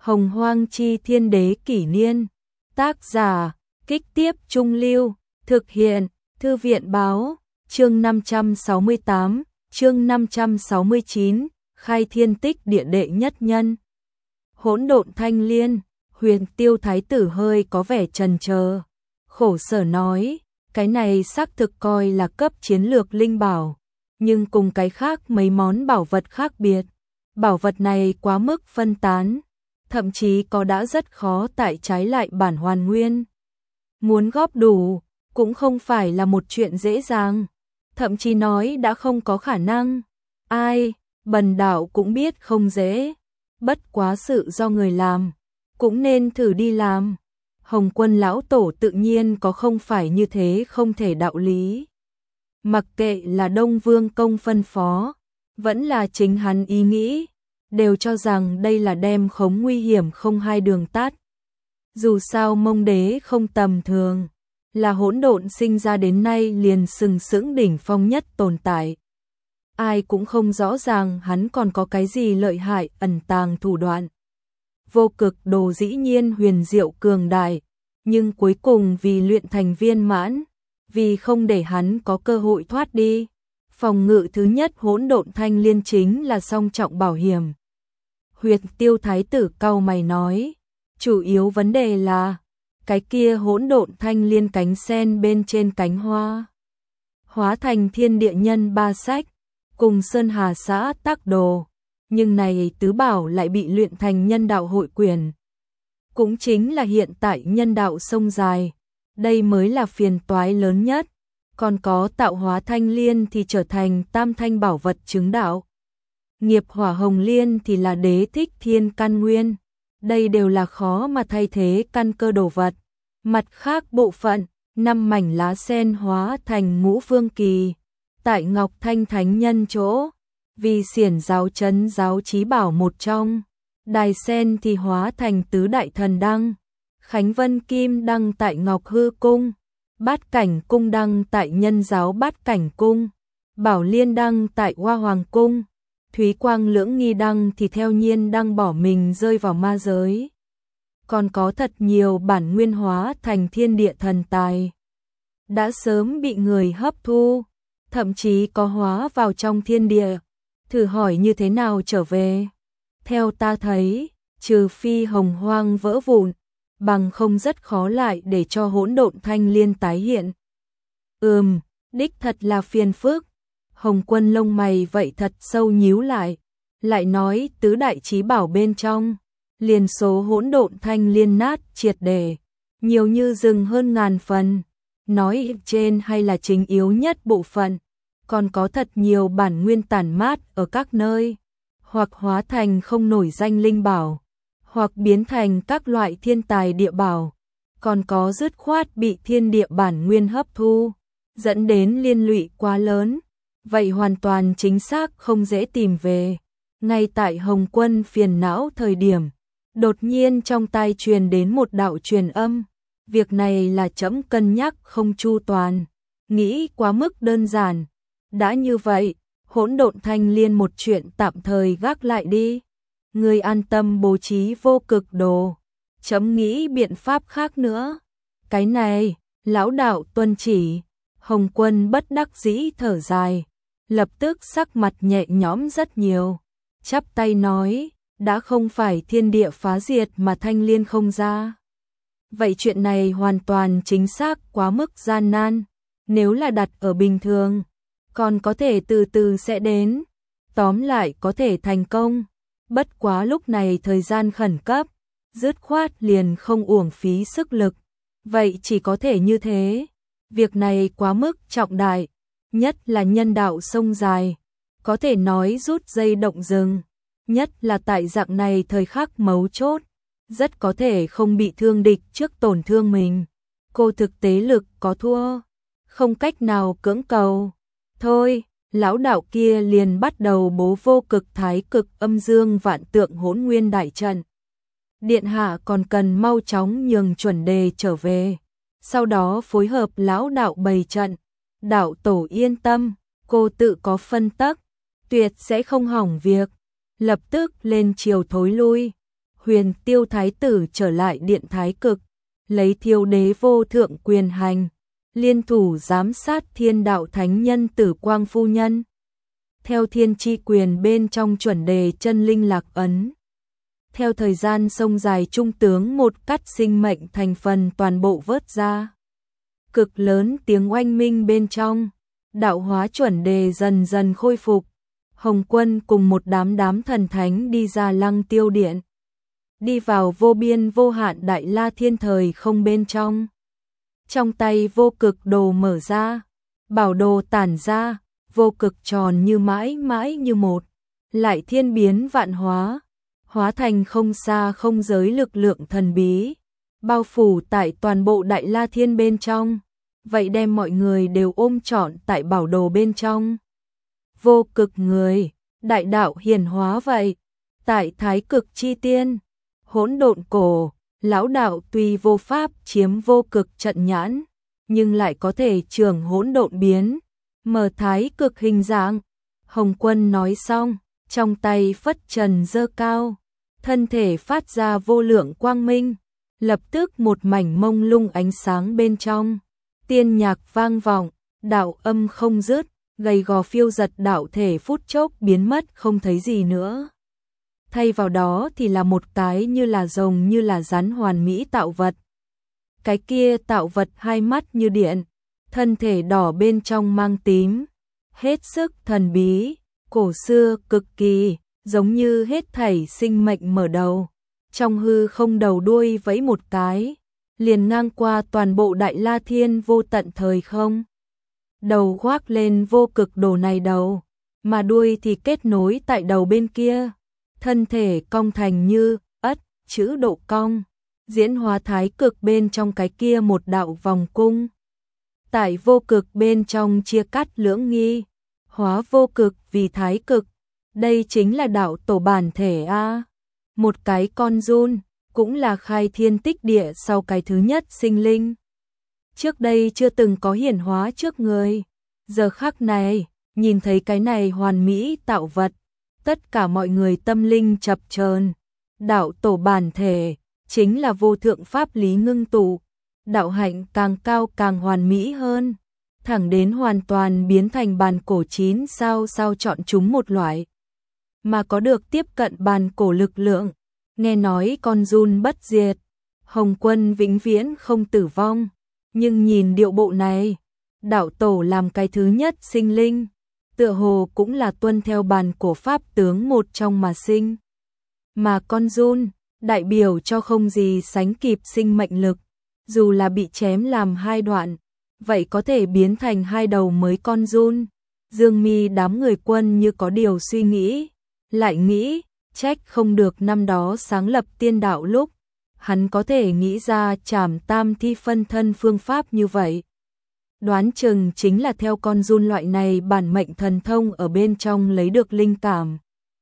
Hồng Hoang Chi Thiên Đế Kỷ Niên. Tác giả, Kích Tiếp Trung Lưu. Thực hiện, Thư viện Báo. Chương 568, chương 569, khai thiên tích địa đệ nhất nhân. Hỗn độn thanh liên. Huyền Tiêu Thái tử hơi có vẻ chần chờ, khổ sở nói, cái này xác thực coi là cấp chiến lược linh bảo, nhưng cùng cái khác mấy món bảo vật khác biệt. Bảo vật này quá mức phân tán, thậm chí có đã rất khó tại trái lại bản hoàn nguyên. Muốn góp đủ, cũng không phải là một chuyện dễ dàng, thậm chí nói đã không có khả năng. Ai, bần đạo cũng biết không dễ, bất quá sự do người làm, cũng nên thử đi làm. Hồng Quân lão tổ tự nhiên có không phải như thế không thể đạo lý. Mặc kệ là Đông Vương công phân phó, vẫn là chính hắn ý nghĩ, đều cho rằng đây là đem khống nguy hiểm không hai đường tắt. Dù sao Mông Đế không tầm thường, là hỗn độn sinh ra đến nay liền sừng sững đỉnh phong nhất tồn tại. Ai cũng không rõ ràng hắn còn có cái gì lợi hại ẩn tàng thủ đoạn. Vô cực đồ dĩ nhiên huyền diệu cường đại, nhưng cuối cùng vì luyện thành viên mãn, vì không để hắn có cơ hội thoát đi, phòng ngự thứ nhất hỗn độn thanh liên chính là song trọng bảo hiểm. Huyền Tiêu Thái tử cau mày nói, chủ yếu vấn đề là cái kia hỗn độn thanh liên cánh sen bên trên cánh hoa, hóa thành thiên địa nhân ba sách, cùng Sơn Hà xã tác đồ, nhưng này tứ bảo lại bị luyện thành nhân đạo hội quyền. Cũng chính là hiện tại nhân đạo sông dài, đây mới là phiền toái lớn nhất, còn có tạo hóa thanh liên thì trở thành tam thanh bảo vật chứng đạo. Nghiệp hỏa hồng liên thì là đế thích thiên căn nguyên, đây đều là khó mà thay thế căn cơ đồ vật. Mặt khác bộ phận, 5 mảnh lá sen hóa thành ngũ phương kỳ, tại Ngọc Thanh Thánh Nhân chỗ, vì xiển giáo trấn giáo chí bảo một trong, đài sen thì hóa thành tứ đại thần đăng, Khánh Vân Kim đăng tại Ngọc Hư Cung, Bát Cảnh Cung đăng tại Nhân giáo Bát Cảnh Cung, Bảo Liên đăng tại Hoa Hoàng Cung, Thúy Quang Lưỡng Nghi đăng thì theo nhiên đăng bỏ mình rơi vào ma giới. Còn có thật nhiều bản nguyên hóa thành thiên địa thần tài, đã sớm bị người hấp thu, thậm chí có hóa vào trong thiên địa. Thử hỏi như thế nào trở về? Theo ta thấy, trừ phi hồng hoang vỡ vụn, bằng không rất khó lại để cho hỗn độn thanh liên tái hiện. Đích thật là phiền phức. Hồng Quân lông mày vậy thật sâu nhíu lại nói tứ đại chí bảo bên trong, liền số hỗn độn thanh liên nát triệt để, nhiều như rừng hơn ngàn phần, nói trên hay là chính yếu nhất bộ phận, còn có thật nhiều bản nguyên tản mát ở các nơi, hoặc hóa thành không nổi danh linh bảo, hoặc biến thành các loại thiên tài địa bảo, còn có dứt khoát bị thiên địa bản nguyên hấp thu, dẫn đến liên lụy quá lớn, vậy hoàn toàn chính xác không dễ tìm về. Ngay tại Hồng Quân phiền não thời điểm, đột nhiên trong tai truyền đến một đạo truyền âm, việc này là trẫm cân nhắc không chu toàn, nghĩ quá mức đơn giản. Đã như vậy, hỗn độn thanh liên một chuyện tạm thời gác lại đi. Ngươi an tâm bố trí vô cực đồ, trẫm nghĩ biện pháp khác nữa. Cái này, lão đạo tuân chỉ. Hồng Quân bất đắc dĩ thở dài, lập tức sắc mặt nhẹ nhõm rất nhiều, chắp tay nói, đã không phải thiên địa phá diệt mà thanh liên không ra. Vậy chuyện này hoàn toàn chính xác quá mức gian nan, nếu là đặt ở bình thường, còn có thể từ từ sẽ đến, tóm lại có thể thành công, bất quá lúc này thời gian khẩn cấp, dứt khoát liền không uổng phí sức lực, vậy chỉ có thể như thế, việc này quá mức trọng đại, nhất là nhân đạo sông dài, có thể nói rút dây động rừng, nhất là tại dạng này thời khắc mấu chốt, rất có thể không bị thương địch trước tổn thương mình, cô thực tế lực có thua, không cách nào cưỡng cầu. Thôi, lão đạo kia liền bắt đầu bố vô cực thái cực âm dương vạn tượng hỗn nguyên đại trận. Điện hạ còn cần mau chóng nhường chuẩn đề trở về, sau đó phối hợp lão đạo bày trận. Đạo tổ yên tâm, cô tự có phân tắc, tuyệt sẽ không hỏng việc. Lập tức lên chiều thối lui. Huyền Tiêu Thái tử trở lại điện Thái Cực, lấy Thiêu Đế vô thượng quyền hành, liên thủ giám sát Thiên Đạo Thánh Nhân Tử Quang phu nhân. Theo thiên chi quyền bên trong chuẩn đề chân linh lạc ấn. Theo thời gian sông dài trung tướng một cắt sinh mệnh thành phần toàn bộ vớt ra. Cực lớn tiếng oanh minh bên trong, đạo hóa chuẩn đề dần dần khôi phục. Hồng Quân cùng một đám thần thánh đi ra Lăng Tiêu Điện. Đi vào vô biên vô hạn đại la thiên thời không bên trong. Trong tay vô cực đồ mở ra, bảo đồ tản ra, vô cực tròn như mãi mãi như một, lại thiên biến vạn hóa, hóa thành không xa không giới lực lượng thần bí, bao phủ tại toàn bộ đại la thiên bên trong, vậy đem mọi người đều ôm trọn tại bảo đồ bên trong. Vô cực người, đại đạo hiển hóa vậy, tại thái cực chi tiên, hỗn độn cổ, lão đạo tuy vô pháp chiếm vô cực trận nhãn, nhưng lại có thể trường hỗn độn biến, mở thái cực hình dạng. Hồng Quân nói xong, trong tay phất trần giơ cao, thân thể phát ra vô lượng quang minh, lập tức một mảnh mông lung ánh sáng bên trong, tiên nhạc vang vọng, đạo âm không dứt, gầy gò phiêu giật đạo thể phút chốc biến mất không thấy gì nữa. Thay vào đó thì là một cái như là rồng như là rắn hoàn mỹ tạo vật. Cái kia tạo vật hai mắt như điện, thân thể đỏ bên trong mang tím, hết sức thần bí, cổ xưa cực kỳ, giống như hết thảy sinh mệnh mở đầu. Trong hư không đầu đuôi vẫy một cái, liền ngang qua toàn bộ đại la thiên vô tận thời không. Đầu khoác lên vô cực đồ này đầu, mà đuôi thì kết nối tại đầu bên kia. Thân thể cong thành như ất, chữ độ cong, diễn hóa thái cực bên trong cái kia một đạo vòng cung. Tại vô cực bên trong chia cắt lưỡng nghi, hóa vô cực vì thái cực, đây chính là đạo tổ bản thể a. Một cái con giun, cũng là khai thiên tích địa sau cái thứ nhất sinh linh. Trước đây chưa từng có hiển hóa trước người, giờ khắc này, nhìn thấy cái này hoàn mỹ tạo vật, tất cả mọi người tâm linh chập chờn. Đạo tổ bản thể chính là vô thượng pháp lý ngưng tụ, đạo hạnh càng cao càng hoàn mỹ hơn, thẳng đến hoàn toàn biến thành bàn cổ 9 sao chọn chúng một loại, mà có được tiếp cận bàn cổ lực lượng. Nghe nói con giun bất diệt, Hồng Quân vĩnh viễn không tử vong, nhưng nhìn điệu bộ này, đạo tổ làm cái thứ nhất sinh linh, tựa hồ cũng là tuân theo bàn cổ pháp tướng một trong mà sinh. Mà con giun, đại biểu cho không gì sánh kịp sinh mệnh lực, dù là bị chém làm hai đoạn, vậy có thể biến thành hai đầu mới con giun. Dương Mi đám người quân như có điều suy nghĩ, lại nghĩ, trách không được năm đó sáng lập tiên đạo lúc, hắn có thể nghĩ ra trảm tam thi phân thân phương pháp như vậy. Đoán chừng chính là theo con giun loại này bản mệnh thần thông ở bên trong lấy được linh cảm.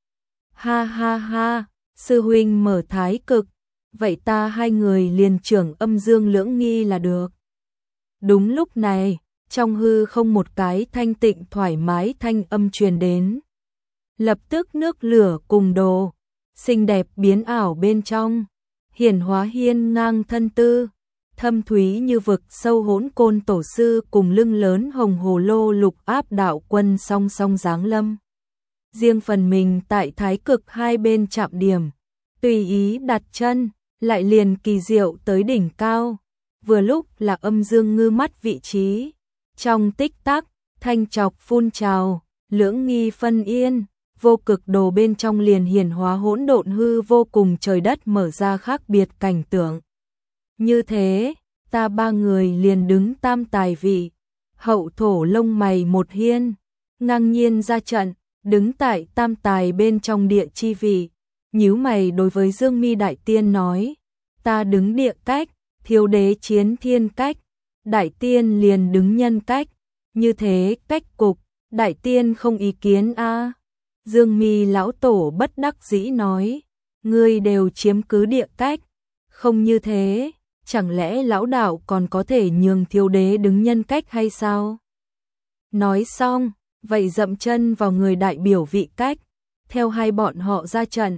Ha ha ha, sư huynh mở thái cực, vậy ta hai người liền trưởng âm dương lưỡng nghi là được. Đúng lúc này, trong hư không một cái thanh tịnh thoải mái thanh âm truyền đến. Lập tức nước lửa cùng đồ, xinh đẹp biến ảo bên trong, hiển hóa hiên ngang thân tư, thâm thúy như vực sâu hỗn côn tổ sư cùng lưng lớn hồng hồ lô lục áp đạo quân song song giáng lâm. Riêng phần mình tại thái cực hai bên chạm điểm, tùy ý đặt chân, lại liền kỳ diệu tới đỉnh cao, vừa lúc là âm dương ngư mắt vị trí. Trong tích tắc, thanh trọc phun trào, lưỡng nghi phân yên, vô cực đồ bên trong liền hiển hóa hỗn độn hư vô cùng trời đất mở ra khác biệt cảnh tượng. Như thế, ta ba người liền đứng tam tài vị, hậu thổ lông mày một hiên, ngang nhiên ra trận, đứng tại tam tài bên trong địa chi vị, nhíu mày đối với Dương Mi đại tiên nói, ta đứng địa cách, thiếu đế chiến thiên cách, đại tiên liền đứng nhân cách, như thế cách cục, đại tiên không ý kiến a. Dương Mi lão tổ bất đắc dĩ nói, ngươi đều chiếm cứ địa cách, không như thế, chẳng lẽ lão đạo còn có thể nhường thiếu đế đứng nhân cách hay sao? Nói xong, vậy dậm chân vào người đại biểu vị cách, theo hai bọn họ ra trận,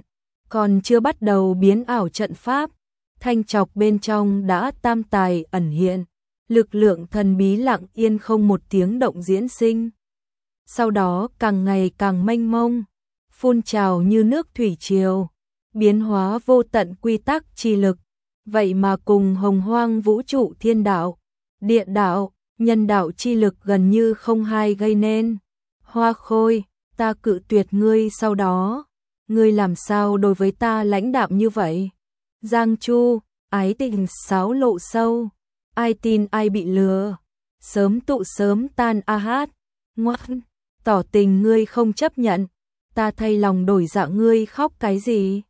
còn chưa bắt đầu biến ảo trận pháp, thanh trọc bên trong đã tam tài ẩn hiện, lực lượng thần bí lặng yên không một tiếng động diễn sinh. Sau đó càng ngày càng mênh mông, phun trào như nước thủy triều, biến hóa vô tận quy tắc chi lực, vậy mà cùng hồng hoang vũ trụ thiên đạo, địa đạo, nhân đạo chi lực gần như không hai gây nên. Hoa Khôi, ta cự tuyệt ngươi sau đó, ngươi làm sao đối với ta lãnh đạm như vậy? Giang Chu, ái tình xáo lộ sâu, ai tin ai bị lừa, sớm tụ sớm tan a hát, ngoan, tỏ tình ngươi không chấp nhận, ta thay lòng đổi dạ ngươi khóc cái gì?